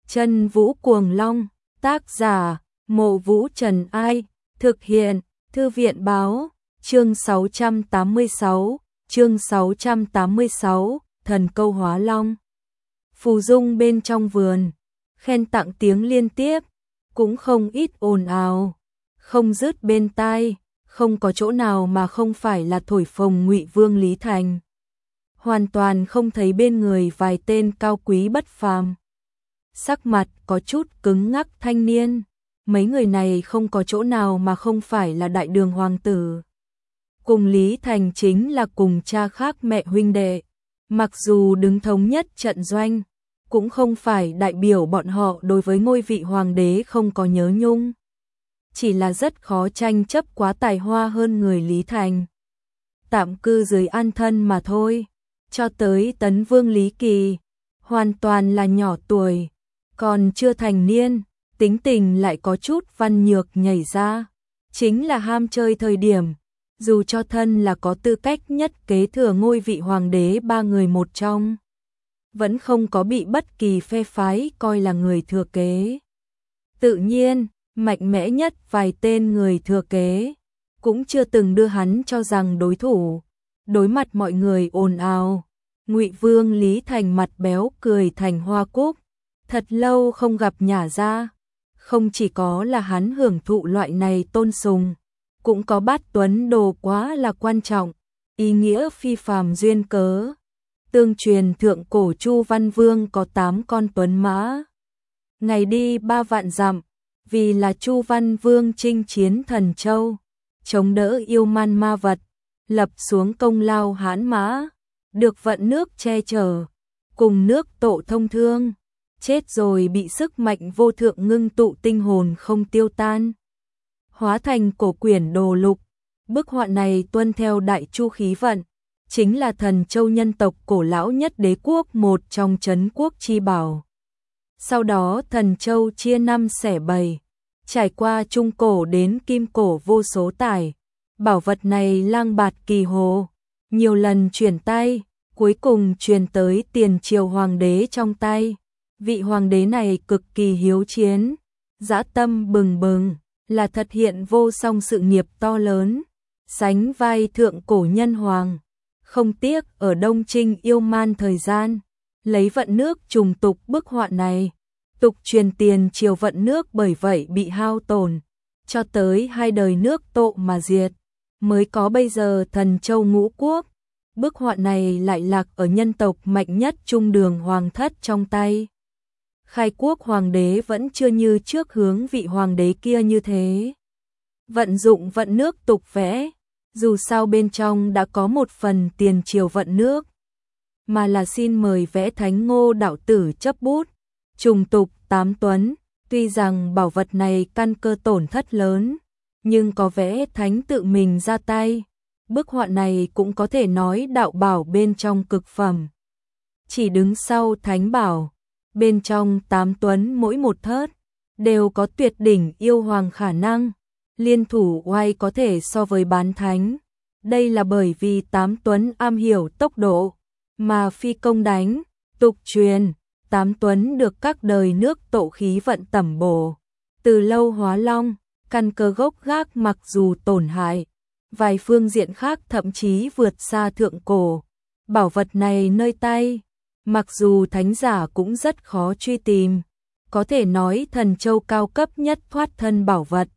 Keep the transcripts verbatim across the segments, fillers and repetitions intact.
Chân Vũ Cuồng Long, tác giả, Mộ Vũ Trần Ai, thực hiện, Thư viện báo, chương sáu trăm tám mươi sáu, chương sáu trăm tám mươi sáu, thần câu hóa long. Phù dung bên trong vườn, khen tặng tiếng liên tiếp, cũng không ít ồn ào, không dứt bên tai, không có chỗ nào mà không phải là thổi phồng Ngụy Vương Lý Thành. Hoàn toàn không thấy bên người vài tên cao quý bất phàm. Sắc mặt có chút cứng ngắc thanh niên, mấy người này không có chỗ nào mà không phải là đại đường hoàng tử. Cùng Lý Thành chính là cùng cha khác mẹ huynh đệ, mặc dù đứng thống nhất trận doanh, cũng không phải đại biểu bọn họ đối với ngôi vị hoàng đế không có nhớ nhung. Chỉ là rất khó tranh chấp quá tài hoa hơn người Lý Thành. Tạm cư dưới an thân mà thôi, cho tới Tấn Vương Lý Kỳ, hoàn toàn là nhỏ tuổi, còn chưa thành niên, tính tình lại có chút văn nhược nhảy ra, chính là ham chơi thời điểm, dù cho thân là có tư cách nhất kế thừa ngôi vị hoàng đế ba người một trong, vẫn không có bị bất kỳ phe phái coi là người thừa kế. Tự nhiên, mạnh mẽ nhất vài tên người thừa kế, cũng chưa từng đưa hắn cho rằng đối thủ. Đối mặt mọi người ồn ào, Ngụy Vương Lý Thành mặt béo cười thành hoa cúc, thật lâu không gặp nhả ra, không chỉ có là hắn hưởng thụ loại này tôn sùng, cũng có bát tuấn đồ quá là quan trọng, ý nghĩa phi phàm duyên cớ. Tương truyền thượng cổ Chu Văn Vương có tám con tuấn mã, ngày đi ba vạn dặm, vì là Chu Văn Vương chinh chiến Thần Châu, chống đỡ yêu man ma vật, lập xuống công lao hãn mã, được vận nước che chở, cùng nước Tộ thông thương, chết rồi bị sức mạnh vô thượng ngưng tụ tinh hồn không tiêu tan, hóa thành cổ quyển đồ lục. Bức họa này tuân theo đại chu khí vận, chính là Thần Châu nhân tộc cổ lão nhất đế quốc, một trong trấn quốc chi bảo. Sau đó Thần Châu chia năm xẻ bảy, trải qua trung cổ đến kim cổ vô số tải, bảo vật này lang bạt kỳ hồ, nhiều lần chuyển tay, cuối cùng truyền tới tiền triều hoàng đế trong tay. Vị hoàng đế này cực kỳ hiếu chiến, dã tâm bừng bừng, là thật hiện vô song sự nghiệp to lớn, sánh vai thượng cổ nhân hoàng. Không tiếc ở Đông Trinh yêu man thời gian, lấy vận nước trùng tục bức họa này, tục truyền tiền triều vận nước bởi vậy bị hao tổn, cho tới hai đời nước Tộ mà diệt, mới có bây giờ Thần Châu ngũ quốc. Bức họa này lại lạc ở nhân tộc mạnh nhất Trung Đường hoàng thất trong tay. Khai quốc hoàng đế vẫn chưa như trước hướng vị hoàng đế kia như thế vận dụng vận nước tục vẽ, dù sao bên trong đã có một phần tiền triều vận nước, mà là xin mời vẽ Thánh Ngô đạo tử chấp bút, trùng tục tám tuấn. Tuy rằng bảo vật này căn cơ tổn thất lớn, nhưng có vẽ thánh tự mình ra tay, bức họa này cũng có thể nói đạo bảo bên trong cực phẩm. Chỉ đứng sau thánh bảo, bên trong tám tuấn mỗi một thớt, đều có tuyệt đỉnh yêu hoàng khả năng, liên thủ oai có thể so với bán thánh. Đây là bởi vì tám tuấn am hiểu tốc độ, mà phi công đánh. Tục truyền, tám tuấn được các đời nước Tộ khí vận tẩm bổ, từ lâu hóa long, căn cơ gốc gác mặc dù tổn hại, vài phương diện khác thậm chí vượt xa thượng cổ. Bảo vật này nơi tay, mặc dù thánh giả cũng rất khó truy tìm, có thể nói Thần Châu cao cấp nhất thoát thân bảo vật.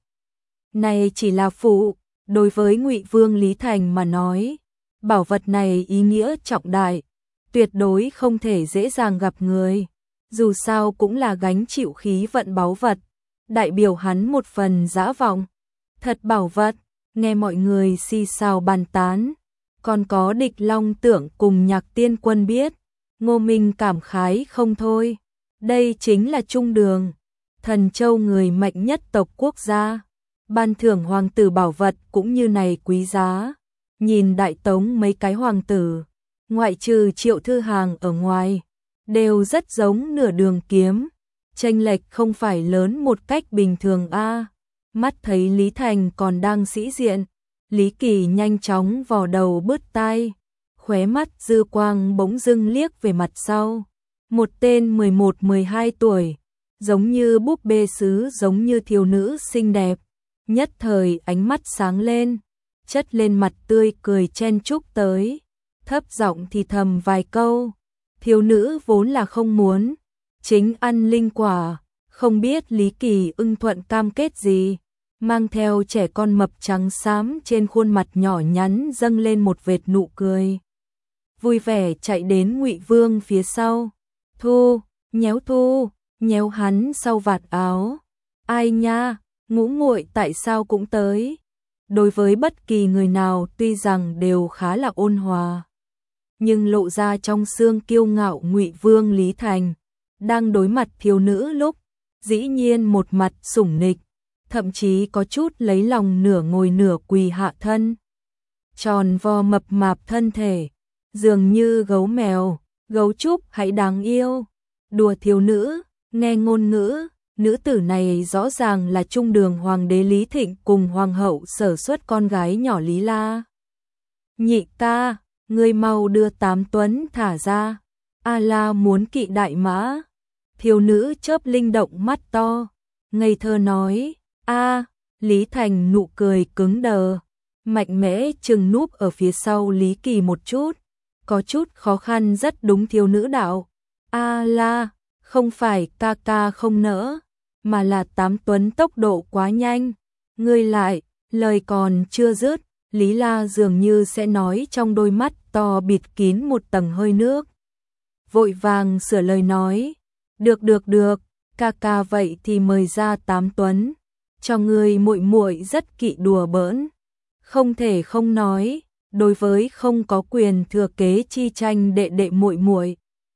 Này chỉ là phụ, đối với Ngụy Vương Lý Thành mà nói, bảo vật này ý nghĩa trọng đại, tuyệt đối không thể dễ dàng gặp người, dù sao cũng là gánh chịu khí vận báu vật, đại biểu hắn một phần dã vọng. Thật bảo vật, nghe mọi người xì xào bàn tán, còn có Địch Long Tưởng cùng Nhạc Tiên Quân biết, Ngô Minh cảm khái không thôi. Đây chính là Trung Đường, Thần Châu người mạnh nhất tộc quốc gia, ban thưởng hoàng tử bảo vật cũng như này quý giá. Nhìn Đại Tống mấy cái hoàng tử, ngoại trừ Triệu Thư Hàng ở ngoài, đều rất giống nửa đường kiếm, chênh lệch không phải lớn một cách bình thường a. Mắt thấy Lý Thành còn đang sĩ diện, Lý Kỳ nhanh chóng vò đầu bứt tai, khóe mắt dư quang bỗng dưng liếc về mặt sau. Một tên mười một mười hai tuổi, giống như búp bê sứ, giống như thiếu nữ xinh đẹp. Nhất thời ánh mắt sáng lên, chất lên mặt tươi cười chen chúc tới, thấp giọng thì thầm vài câu. Thiếu nữ vốn là không muốn chính ăn linh quả, không biết Lý Kỳ ưng thuận cam kết gì, mang theo trẻ con mập trắng xám trên khuôn mặt nhỏ nhắn dâng lên một vệt nụ cười. Vui vẻ chạy đến Ngụy Vương phía sau. Thu, nhéo Thu, nhéo hắn sau vạt áo. Ai nha, ngũ muội tại sao cũng tới? Đối với bất kỳ người nào tuy rằng đều khá là ôn hòa, nhưng lộ ra trong xương kiêu ngạo Ngụy Vương Lý Thành, đang đối mặt thiếu nữ lúc, dĩ nhiên một mặt sủng nịch, thậm chí có chút lấy lòng nửa ngồi nửa quỳ hạ thân. Tròn vo mập mạp thân thể, dường như gấu mèo, gấu trúc hãy đáng yêu. Đùa thiếu nữ, nghe ngôn ngữ, nữ tử này rõ ràng là trung đường hoàng đế Lý Thịnh cùng hoàng hậu Sở Xuất con gái nhỏ Lý La. Nhị ca, ngươi mau đưa Tám Tuấn thả ra. A La muốn kỵ đại mã. Thiếu nữ chớp linh động mắt to, ngây thơ nói. A, Lý Thành nụ cười cứng đờ, mạnh mẽ chừng núp ở phía sau Lý Kỳ một chút, có chút khó khăn rất đúng thiếu nữ đạo. A La, không phải ca ca không nỡ, mà là Tám Tuấn tốc độ quá nhanh. Ngươi lại, lời còn chưa dứt, Lý La dường như sẽ nói trong đôi mắt to bịt kín một tầng hơi nước. Vội vàng sửa lời nói, được được được, ca ca vậy thì mời ra Tám Tuấn, cho ngươi muội muội rất kỵ đùa bỡn. Không thể không nói, đối với không có quyền thừa kế chi tranh đệ đệ muội muội,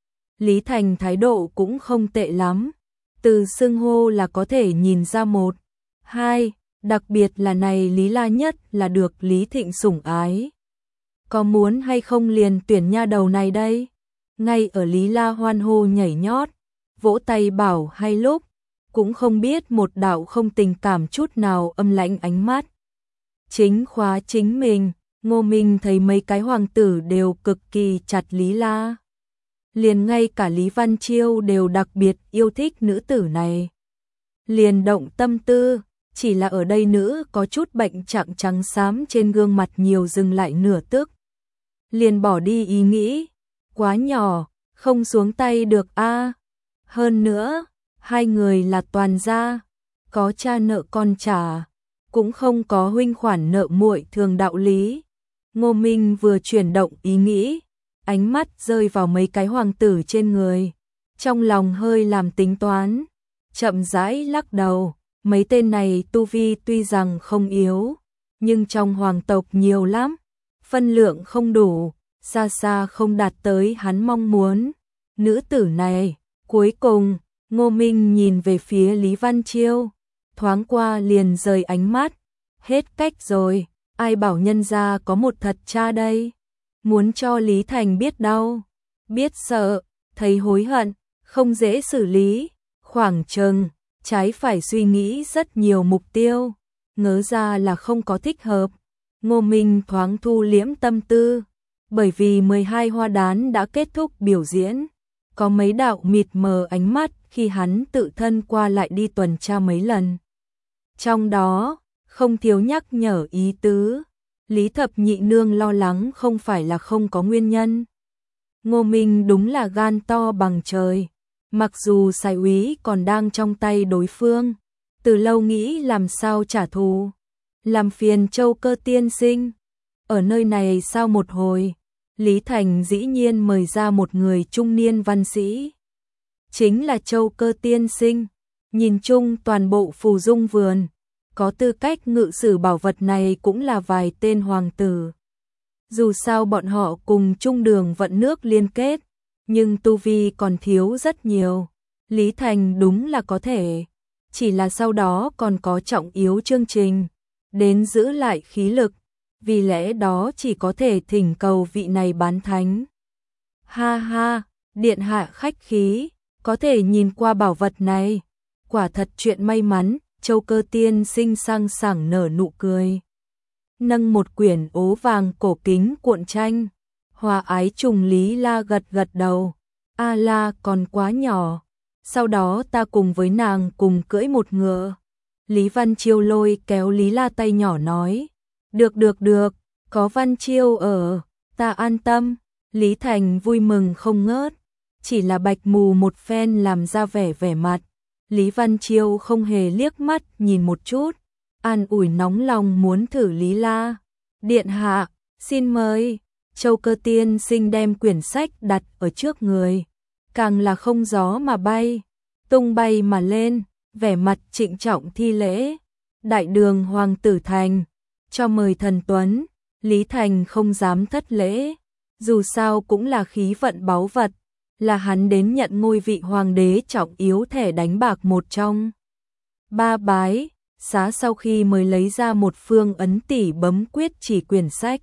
Lý Thành thái độ cũng không tệ lắm, từ xưng hô là có thể nhìn ra một, hai, đặc biệt là này Lý La nhất là được Lý Thịnh sủng ái. Có muốn hay không liền tuyển nha đầu này đây? Ngay ở Lý La hoan hô nhảy nhót, vỗ tay bảo hay lúc, cũng không biết một đạo không tình cảm chút nào âm lãnh ánh mắt. Chính khóa chính mình, Ngô Minh thấy mấy cái hoàng tử đều cực kỳ chặt Lý La. Liền ngay cả Lý Văn Chiêu đều đặc biệt yêu thích nữ tử này. Liền động tâm tư, chỉ là ở đây nữ có chút bệnh trạng trắng xám trên gương mặt nhiều dừng lại nửa tức. Liền bỏ đi ý nghĩ, quá nhỏ, không xuống tay được a. Hơn nữa, hai người là toàn gia, có cha nợ con trả, cũng không có huynh khoản nợ muội thường đạo lý. Ngô Minh vừa chuyển động ý nghĩ, ánh mắt rơi vào mấy cái hoàng tử trên người, trong lòng hơi làm tính toán, chậm rãi lắc đầu, mấy tên này tu vi tuy rằng không yếu, nhưng trong hoàng tộc nhiều lắm, phân lượng không đủ, xa xa không đạt tới hắn mong muốn. Nữ tử này, cuối cùng, Ngô Minh nhìn về phía Lý Văn Chiêu, thoáng qua liền rời ánh mắt, hết cách rồi, ai bảo nhân gia có một thật cha đây, muốn cho Lý Thành biết đau, biết sợ, thấy hối hận, không dễ xử lý, khoảng chừng, trái phải suy nghĩ rất nhiều mục tiêu, ngớ ra là không có thích hợp. Ngô Minh thoáng thu liễm tâm tư, bởi vì mười hai hoa đán đã kết thúc biểu diễn, có mấy đạo mịt mờ ánh mắt khi hắn tự thân qua lại đi tuần tra mấy lần. Trong đó, không thiếu nhắc nhở ý tứ, Lý Thập Nhị Nương lo lắng không phải là không có nguyên nhân. Ngô Minh đúng là gan to bằng trời, mặc dù Sài Úy còn đang trong tay đối phương, từ lâu nghĩ làm sao trả thù, làm phiền Châu Cơ tiên sinh. Ở nơi này sau một hồi, Lý Thành dĩ nhiên mời ra một người trung niên văn sĩ. Chính là Châu Cơ tiên sinh, nhìn chung toàn bộ Phù Dung vườn, có tư cách ngự sử bảo vật này cũng là vài tên hoàng tử. Dù sao bọn họ cùng chung đường vận nước liên kết, nhưng tu vi còn thiếu rất nhiều. Lý Thành đúng là có thể, chỉ là sau đó còn có trọng yếu chương trình, đến giữ lại khí lực, vì lẽ đó chỉ có thể thỉnh cầu vị này bán thánh. Ha ha, điện hạ khách khí, có thể nhìn qua bảo vật này, quả thật chuyện may mắn. Châu Cơ tiên sinh sang sảng nở nụ cười, nâng một quyển ố vàng cổ kính cuộn tranh. Hòa ái trùng Lý La gật gật đầu, A La còn quá nhỏ, sau đó ta cùng với nàng cùng cưỡi một ngựa. Lý Văn Chiêu lôi kéo Lý La tay nhỏ nói, được được được, có Văn Chiêu ở, ta an tâm. Lý Thành vui mừng không ngớt, chỉ là Bạch Mù một phen làm ra vẻ vẻ mặt. Lý Văn Chiêu không hề liếc mắt nhìn một chút, an ủi nóng lòng muốn thử Lý La. Điện hạ, xin mời. Châu Cơ tiên sinh đem quyển sách đặt ở trước người, càng là không gió mà bay, tung bay mà lên, vẻ mặt trịnh trọng thi lễ. Đại đường hoàng tử thành, cho mời thần tuấn. Lý Thành không dám thất lễ, dù sao cũng là khí vận báu vật, là hắn đến nhận ngôi vị hoàng đế trọng yếu thẻ đánh bạc một trong ba bái. Xá sau khi mới lấy ra một phương ấn tỷ bấm quyết chỉ quyển sách.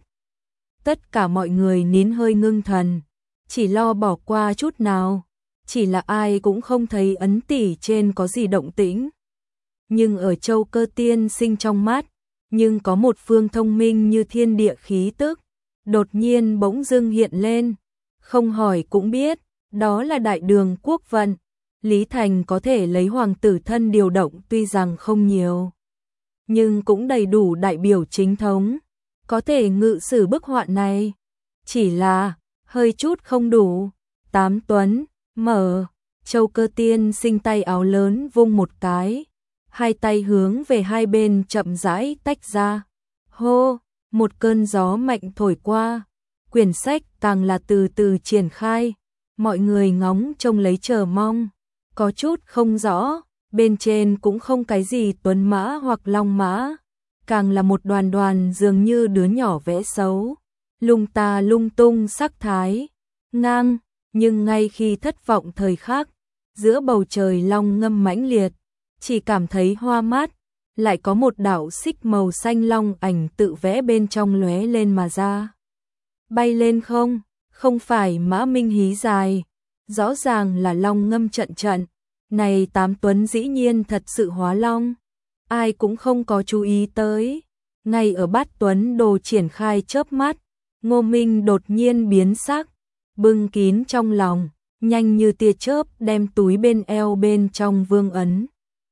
Tất cả mọi người nín hơi ngưng thần, chỉ lo bỏ qua chút nào, chỉ là ai cũng không thấy ấn tỷ trên có gì động tĩnh. Nhưng ở Châu Cơ tiên sinh trong mắt, nhưng có một phương thông minh như thiên địa khí tức, đột nhiên bỗng dưng hiện lên, không hỏi cũng biết, đó là đại đường quốc vận. Lý Thành có thể lấy hoàng tử thân điều động tuy rằng không nhiều, nhưng cũng đầy đủ đại biểu chính thống, có thể ngự sử bức họa này. Chỉ là, hơi chút không đủ. Tám tuấn, mở, Châu Cơ tiên sinh tay áo lớn vung một cái, hai tay hướng về hai bên chậm rãi tách ra. Hô, một cơn gió mạnh thổi qua, quyển sách càng là từ từ triển khai, mọi người ngóng trông lấy chờ mong, có chút không rõ, bên trên cũng không cái gì tuấn mã hoặc long mã, càng là một đoàn đoàn dường như đứa nhỏ vẽ xấu, lung ta lung tung sắc thái, ngang, nhưng ngay khi thất vọng thời khắc, giữa bầu trời long ngâm mãnh liệt, chỉ cảm thấy hoa mát, lại có một đạo xích màu xanh long ảnh tự vẽ bên trong lóe lên mà ra. Bay lên không, không phải mã minh hí dài, rõ ràng là long ngâm trận trận, này tám tuấn dĩ nhiên thật sự hóa long, ai cũng không có chú ý tới. Ngay ở bát tuấn đồ triển khai chớp mắt, Ngô Minh đột nhiên biến sắc, bưng kín trong lòng, nhanh như tia chớp đem túi bên eo bên trong vương ấn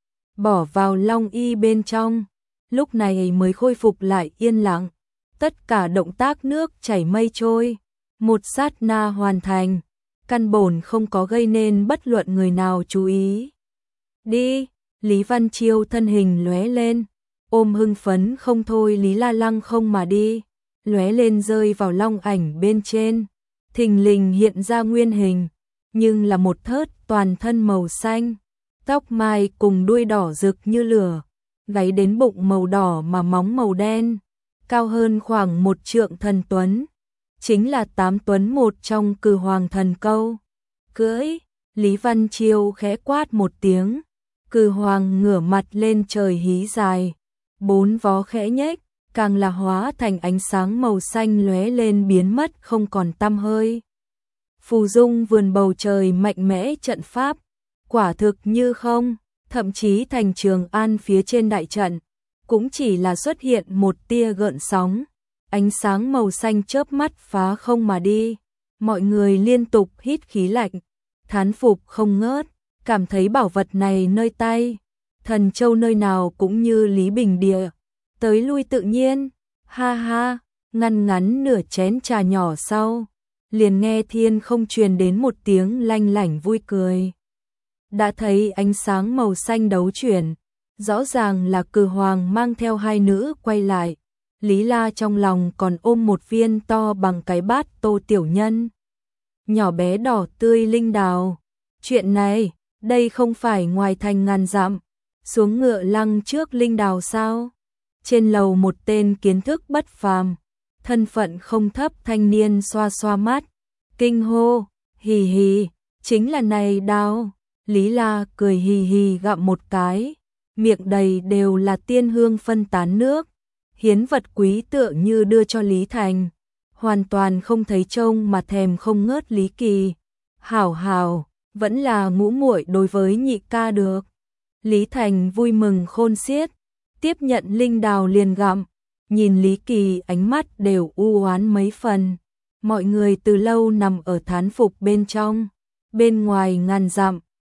bỏ vào long y bên trong, lúc này mới khôi phục lại yên lặng, tất cả động tác nước chảy mây trôi, một sát na hoàn thành, căn bổn không có gây nên bất luận người nào chú ý. Đi, Lý Văn Chiêu thân hình lóe lên, ôm hưng phấn không thôi Lý La lăng không mà đi, lóe lên rơi vào long ảnh bên trên, thình lình hiện ra nguyên hình, nhưng là một thớt toàn thân màu xanh, tóc mai cùng đuôi đỏ rực như lửa, gáy đến bụng màu đỏ mà móng màu đen, cao hơn khoảng một trượng thần tuấn, chính là tám tuấn một trong Cừ Hoàng thần câu. Cưỡi, Lý Văn Chiêu khẽ quát một tiếng, Cừ Hoàng ngửa mặt lên trời hí dài, bốn vó khẽ nhếch, càng là hóa thành ánh sáng màu xanh lóe lên biến mất không còn tăm hơi. Phù dung vườn bầu trời mạnh mẽ trận pháp, quả thực như không, thậm chí thành Trường An phía trên đại trận, cũng chỉ là xuất hiện một tia gợn sóng, ánh sáng màu xanh chớp mắt phá không mà đi, mọi người liên tục hít khí lạnh, thán phục không ngớt, cảm thấy bảo vật này nơi tay, thần châu nơi nào cũng như Lý Bình Địa, tới lui tự nhiên, ha ha, ngăn ngắn nửa chén trà nhỏ sau, liền nghe thiên không truyền đến một tiếng lanh lảnh vui cười. Đã thấy ánh sáng màu xanh đấu chuyển, rõ ràng là Cừ Hoàng mang theo hai nữ quay lại, Lý La trong lòng còn ôm một viên to bằng cái bát tô tiểu nhân. Nhỏ bé đỏ tươi linh đào, chuyện này, đây không phải ngoài thành ngàn dặm, xuống ngựa lăng trước linh đào sao? Trên lầu một tên kiến thức bất phàm, thân phận không thấp thanh niên xoa xoa mắt, kinh hô, hì hì, chính là này đào. Lý La cười hì hì gặm một cái, miệng đầy đều là tiên hương phân tán nước, hiến vật quý tựa như đưa cho Lý Thành, hoàn toàn không thấy trông mà thèm không ngớt Lý Kỳ. Hảo hảo, vẫn là ngũ muội đối với nhị ca được. Lý Thành vui mừng khôn xiết, tiếp nhận linh đào liền gặm, nhìn Lý Kỳ ánh mắt đều u oán mấy phần. Mọi người từ lâu nằm ở thán phục bên trong, bên ngoài ngàn dặm,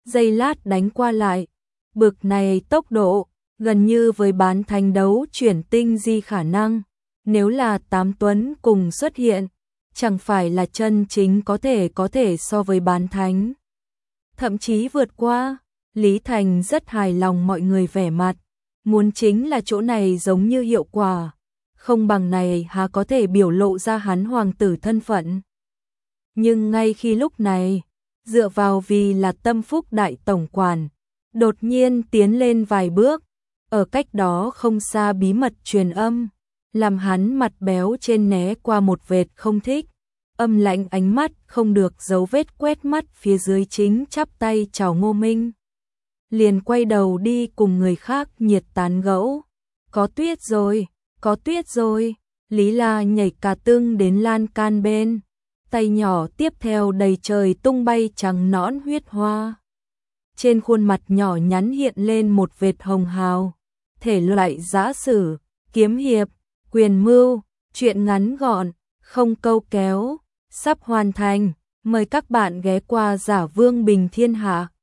giây lát đánh qua lại. Bực này tốc độ, gần như với bán thánh đấu chuyển tinh di khả năng. Nếu là tám tuấn cùng xuất hiện, chẳng phải là chân chính có thể có thể so với bán thánh. Thậm chí vượt qua, Lý Thành rất hài lòng mọi người vẻ mặt. Muốn chính là chỗ này giống như hiệu quả. Không bằng này há có thể biểu lộ ra hắn hoàng tử thân phận. Nhưng ngay khi lúc này, dựa vào vì là tâm phúc đại tổng quản, đột nhiên tiến lên vài bước, ở cách đó không xa bí mật truyền âm, làm hắn mặt béo trên né qua một vệt không thích, âm lạnh ánh mắt không được giấu vết quét mắt phía dưới chính chắp tay chào Ngô Minh. Liền quay đầu đi cùng người khác nhiệt tán gẫu. Có tuyết rồi, có tuyết rồi. Lý La nhảy cả tưng đến lan can bên, tay nhỏ tiếp theo đầy trời tung bay trắng nõn huyết hoa. Trên khuôn mặt nhỏ nhắn hiện lên một vệt hồng hào. Thể loại giã sử, kiếm hiệp, quyền mưu, truyện ngắn gọn, không câu kéo, sắp hoàn thành. Mời các bạn ghé qua Giả Vương Bình Thiên Hạ.